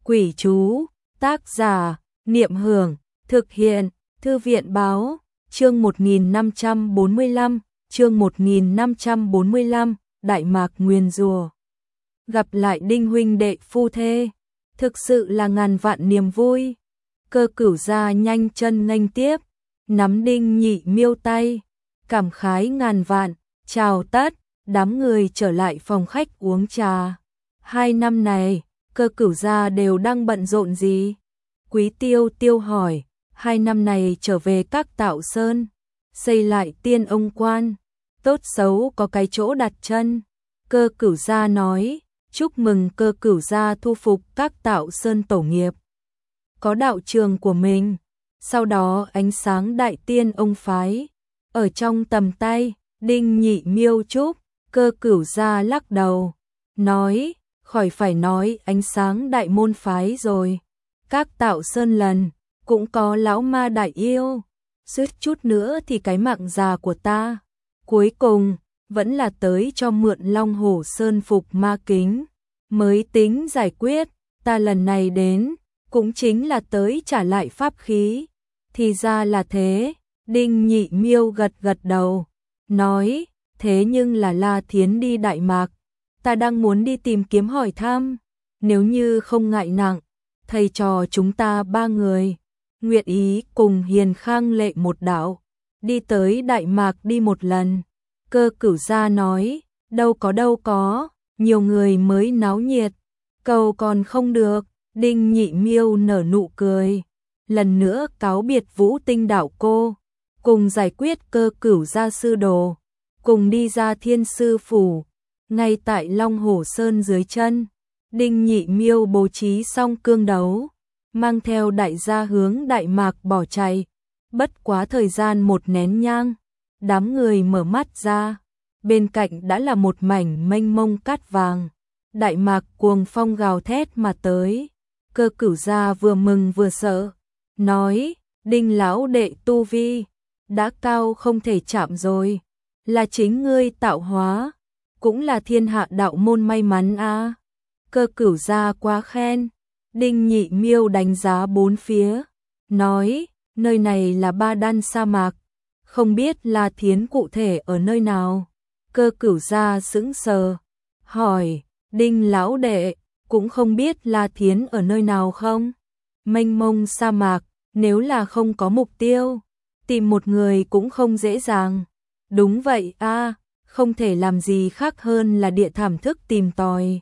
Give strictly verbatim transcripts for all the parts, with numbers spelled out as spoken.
Quỷ chú, tác giả, Niệm Hưởng, thực hiện, Thư viện báo, chương một nghìn năm trăm bốn mươi lăm, chương một nghìn năm trăm bốn mươi lăm, Đại Mạc nguyền rủa. Gặp lại Đinh huynh đệ phu thê, thực sự là ngàn vạn niềm vui. Cơ Cửu gia nhanh chân nghênh tiếp, nắm Đinh Nhị Miêu tay, cảm khái ngàn vạn, chào tất, đám người trở lại phòng khách uống trà. Hai năm này, Cơ Cửu gia đều đang bận rộn gì? Quý Tiêu Tiêu hỏi, hai năm này trở về các Tạo Sơn, xây lại Tiên Ông Quan, tốt xấu có cái chỗ đặt chân. Cơ Cửu gia nói, chúc mừng Cơ Cửu gia thu phục các Tạo Sơn tổ nghiệp, có đạo trường của mình. Sau đó ánh sáng Đại Tiên Ông phái ở trong tầm tay. Đinh Nhị Miêu chúc. Cơ Cửu gia lắc đầu, nói, khỏi phải nói ánh sáng Đại môn phái rồi, các Tạo Sơn lần cũng có lão ma đại yêu, suýt chút nữa thì cái mạng già của ta cuối cùng vẫn là tới cho mượn Long Hổ Sơn phục ma kính mới tính giải quyết. Ta lần này đến cũng chính là tới trả lại pháp khí. Thì ra là thế. Đinh Nhị Miêu gật gật đầu, nói, thế nhưng là La Thiến đi Đại Mạc, ta đang muốn đi tìm kiếm hỏi thăm, nếu như không ngại nặng, thầy trò chúng ta ba người nguyện ý cùng Hiền Khang Lệ một đạo đi tới Đại Mạc đi một lần. Cơ Cửu gia nói, đâu có đâu có, nhiều người mới náo nhiệt, cầu còn không được. Đinh Nhị Miêu nở nụ cười, lần nữa cáo biệt Vũ Tinh đạo cô, cùng giải quyết Cơ Cửu gia sư đồ, cùng đi ra Thiên sư phủ. Ngay tại Long Hổ Sơn dưới chân, Đinh Nhị Miêu bố trí xong cương đấu, mang theo đại gia hướng Đại Mạc bỏ chạy. Bất quá thời gian một nén nhang, đám người mở mắt ra, bên cạnh đã là một mảnh mênh mông cát vàng. Đại Mạc cuồng phong gào thét mà tới. Cơ Cửu gia vừa mừng vừa sợ, nói, Đinh lão đệ tu vi đã cao không thể chạm rồi, là chính ngươi tạo hóa, cũng là thiên hạ đạo môn may mắn a. À. Cơ Cửu gia quá khen. Đinh Nhị Miêu đánh giá bốn phía, nói, nơi này là Ba Đan sa mạc, không biết La Thiến cụ thể ở nơi nào. Cơ Cửu gia sững sờ, hỏi, Đinh lão đệ cũng không biết La Thiến ở nơi nào không? Mênh mông sa mạc, nếu là không có mục tiêu, tìm một người cũng không dễ dàng. Đúng vậy a, à, không thể làm gì khác hơn là địa thảm thức tìm tòi.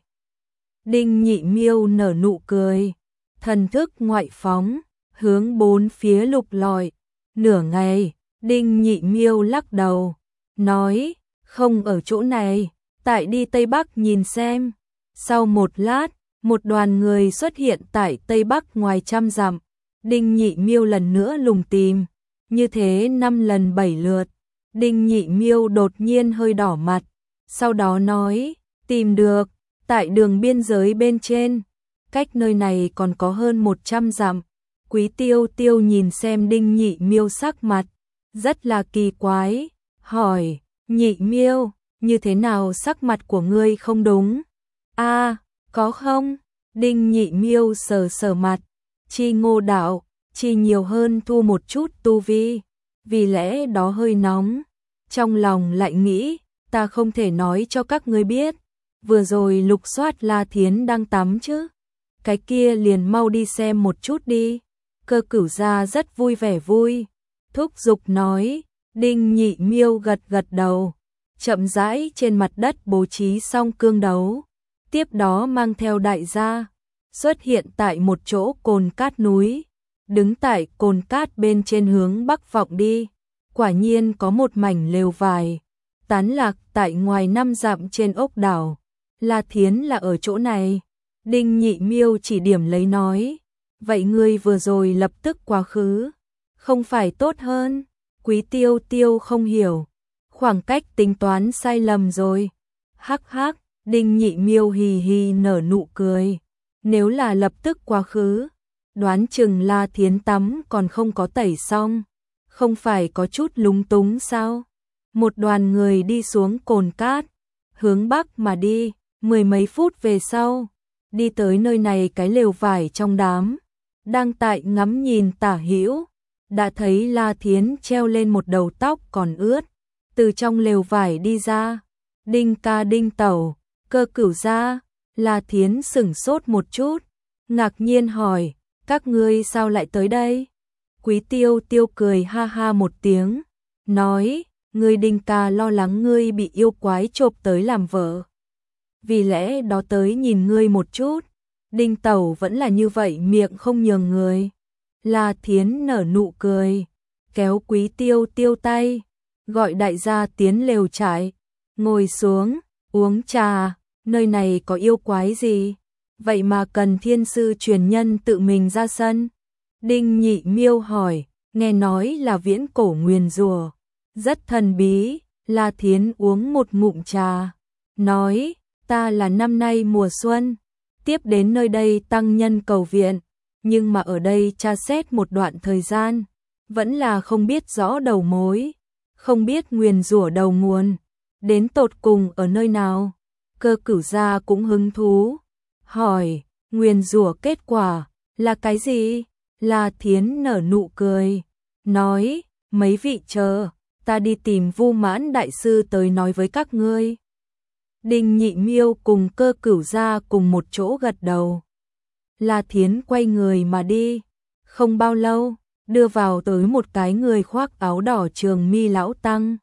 Đinh Nhị Miêu nở nụ cười, thần thức ngoại phóng, hướng bốn phía lục lọi. Nửa ngày, Đinh Nhị Miêu lắc đầu, nói, không ở chỗ này, tại đi Tây Bắc nhìn xem. Sau một lát, một đoàn người xuất hiện tại Tây Bắc ngoài trăm dặm. Đinh Nhị Miêu lần nữa lùng tìm, như thế năm lần bảy lượt. Đinh Nhị Miêu đột nhiên hơi đỏ mặt, sau đó nói, tìm được, tại đường biên giới bên trên, cách nơi này còn có hơn một trăm dặm. Quý Tiêu Tiêu nhìn xem Đinh Nhị Miêu sắc mặt rất là kỳ quái, hỏi, Nhị Miêu, như thế nào sắc mặt của ngươi không đúng? A, à, có không? Đinh Nhị Miêu sờ sờ mặt, chi ngô đạo, chi nhiều hơn thu một chút tu vi, vì lẽ đó hơi nóng. Trong lòng lại nghĩ, ta không thể nói cho các ngươi biết, vừa rồi lục soát La Thiến đang tắm chứ. Cái kia liền mau đi xem một chút đi. Cơ Cửu gia rất vui vẻ vui, thúc giục nói. Đinh Nhị Miêu gật gật đầu, chậm rãi trên mặt đất bố trí xong cương đấu, tiếp đó mang theo đại gia, xuất hiện tại một chỗ cồn cát núi, đứng tại cồn cát bên trên hướng bắc vọng đi. Quả nhiên có một mảnh lều vải, tán lạc tại ngoài năm dặm trên ốc đảo. La Thiến là ở chỗ này. Đinh Nhị Miêu chỉ điểm lấy nói, vậy ngươi vừa rồi lập tức quá khứ, không phải tốt hơn? Quý Tiêu Tiêu không hiểu, khoảng cách tính toán sai lầm rồi. Hắc hắc, Đinh Nhị Miêu hì hì nở nụ cười, nếu là lập tức quá khứ, đoán chừng La Thiến tắm còn không có tẩy xong, không phải có chút lúng túng sao? Một đoàn người đi xuống cồn cát, hướng bắc mà đi, mười mấy phút về sau, đi tới nơi này cái lều vải trong đám, đang tại ngắm nhìn tả hữu, đã thấy La Thiến treo lên một đầu tóc còn ướt, từ trong lều vải đi ra, Đinh ca Đinh tẩu, Cơ Cửu gia. La Thiến sửng sốt một chút, ngạc nhiên hỏi, các ngươi sao lại tới đây? Quý Tiêu Tiêu cười ha ha một tiếng, nói, ngươi Đinh ca lo lắng ngươi bị yêu quái chộp tới làm vợ, vì lẽ đó tới nhìn ngươi một chút. Đinh tẩu vẫn là như vậy, miệng không nhường người. La Thiến nở nụ cười, kéo Quý Tiêu Tiêu tay, gọi đại gia tiến lều trại, ngồi xuống, uống trà. Nơi này có yêu quái gì? Vậy mà cần thiên sư truyền nhân tự mình ra sân? Đinh Nhị Miêu hỏi, nghe nói là viễn cổ nguyền rủa, rất thần bí. La Thiến uống một ngụm trà, nói, ta là năm nay mùa xuân, tiếp đến nơi đây tăng nhân cầu viện, nhưng mà ở đây tra xét một đoạn thời gian, vẫn là không biết rõ đầu mối, không biết nguyền rủa đầu nguồn, đến tột cùng ở nơi nào. Cơ Cửu gia cũng hứng thú, hỏi, nguyền rủa kết quả là cái gì? La Thiến nở nụ cười, nói, mấy vị chờ, ta đi tìm Vu Mãn đại sư tới nói với các ngươi. Đinh Nhị Miêu cùng Cơ Cửu gia cùng một chỗ gật đầu. La Thiến quay người mà đi, không bao lâu, đưa vào tới một cái người khoác áo đỏ trường mi lão tăng.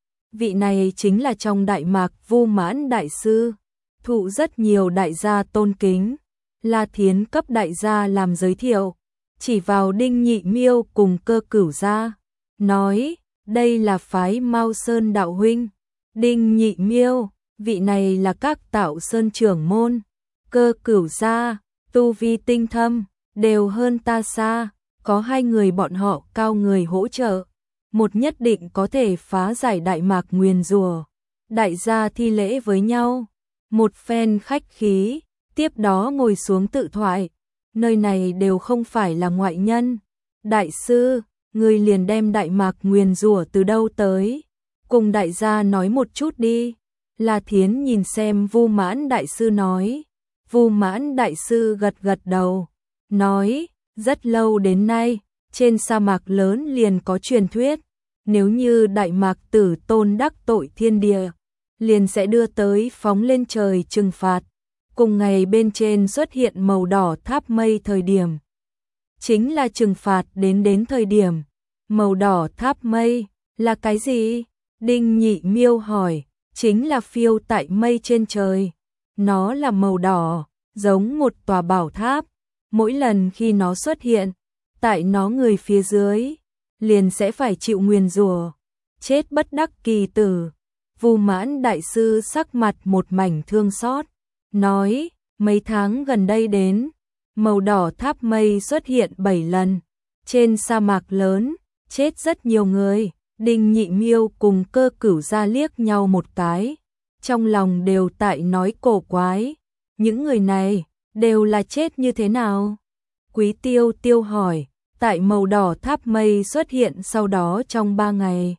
Vị này chính là trong Đại Mạc Vu Mãn đại sư, thụ rất nhiều đại gia tôn kính. La Thiến cấp đại gia làm giới thiệu, chỉ vào Đinh Nhị Miêu cùng Cơ Cửu gia, nói, đây là phái Mao Sơn đạo huynh. Đinh Nhị Miêu, vị này là các Tạo Sơn trưởng môn. Cơ Cửu gia, tu vi tinh thâm, đều hơn ta xa, có hai người bọn họ cao người hỗ trợ, một nhất định có thể phá giải Đại Mạc nguyền rủa. Đại gia thi lễ với nhau, một phen khách khí, tiếp đó ngồi xuống tự thoại. Nơi này đều không phải là ngoại nhân. Đại sư, người liền đem Đại Mạc nguyền rủa từ đâu tới, cùng đại gia nói một chút đi. La Thiến nhìn xem Vu Mãn đại sư nói. Vu Mãn đại sư gật gật đầu, nói, rất lâu đến nay, trên sa mạc lớn liền có truyền thuyết, nếu như Đại Mạc tử tôn đắc tội thiên địa, liền sẽ đưa tới phóng lên trời trừng phạt. Cùng ngày bên trên xuất hiện màu đỏ tháp mây thời điểm, chính là trừng phạt đến đến thời điểm. Màu đỏ tháp mây là cái gì? Đinh Nhị Miêu hỏi. Chính là phiêu tại mây trên trời. Nó là màu đỏ, giống một tòa bảo tháp. Mỗi lần khi nó xuất hiện, tại nó người phía dưới, liền sẽ phải chịu nguyền rủa, chết bất đắc kỳ tử. Vu Mãn đại sư sắc mặt một mảnh thương xót, nói, mấy tháng gần đây đến, màu đỏ tháp mây xuất hiện bảy lần, trên sa mạc lớn, chết rất nhiều người. Đinh Nhị Miêu cùng Cơ Cửu gia liếc nhau một cái, trong lòng đều tại nói cổ quái, những người này đều là chết như thế nào? Quý Tiêu Tiêu hỏi, tại màu đỏ tháp mây xuất hiện sau đó trong ba ngày,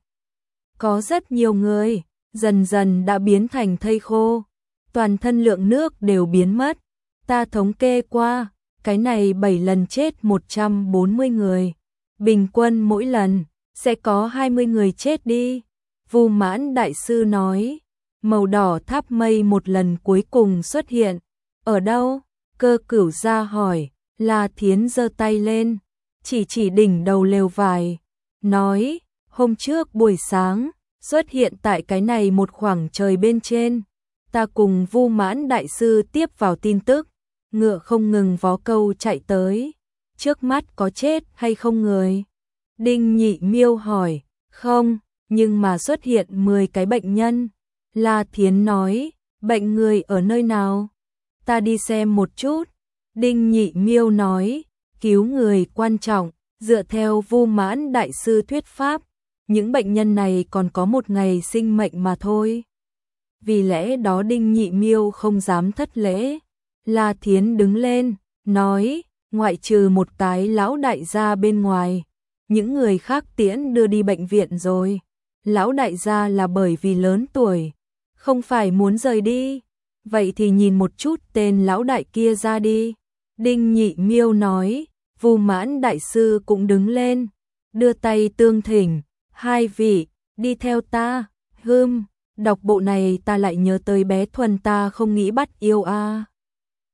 có rất nhiều người dần dần đã biến thành thây khô, toàn thân lượng nước đều biến mất. Ta thống kê qua, cái này bảy lần chết một trăm bốn mươi người, bình quân mỗi lần sẽ có hai mươi người chết đi. Vu Mãn đại sư nói, màu đỏ tháp mây một lần cuối cùng xuất hiện ở đâu? Cơ Cửu gia hỏi. La Thiến giơ tay lên, chỉ chỉ đỉnh đầu lều vải, nói, hôm trước buổi sáng, xuất hiện tại cái này một khoảng trời bên trên. Ta cùng Vu Mãn đại sư tiếp vào tin tức, ngựa không ngừng vó câu chạy tới, trước mắt có chết hay không người? Đinh Nhị Miêu hỏi, không, nhưng mà xuất hiện mười cái bệnh nhân. La Thiến nói, bệnh người ở nơi nào? Ta đi xem một chút. Đinh Nhị Miêu nói, cứu người quan trọng, dựa theo Vu Mãn đại sư thuyết pháp, những bệnh nhân này còn có một ngày sinh mệnh mà thôi. Vì lẽ đó Đinh Nhị Miêu không dám thất lễ. La Thiến đứng lên, nói, ngoại trừ một cái lão đại gia bên ngoài, những người khác tiễn đưa đi bệnh viện rồi. Lão đại gia là bởi vì lớn tuổi, không phải muốn rời đi. vậy thì nhìn một chút tên lão đại kia ra đi. Đinh Nhị Miêu nói, Vu Mãn đại sư cũng đứng lên, đưa tay tương thỉnh, hai vị, đi theo ta, hưm, đọc bộ này ta lại nhớ tới bé Thuần ta không nghĩ bắt yêu a.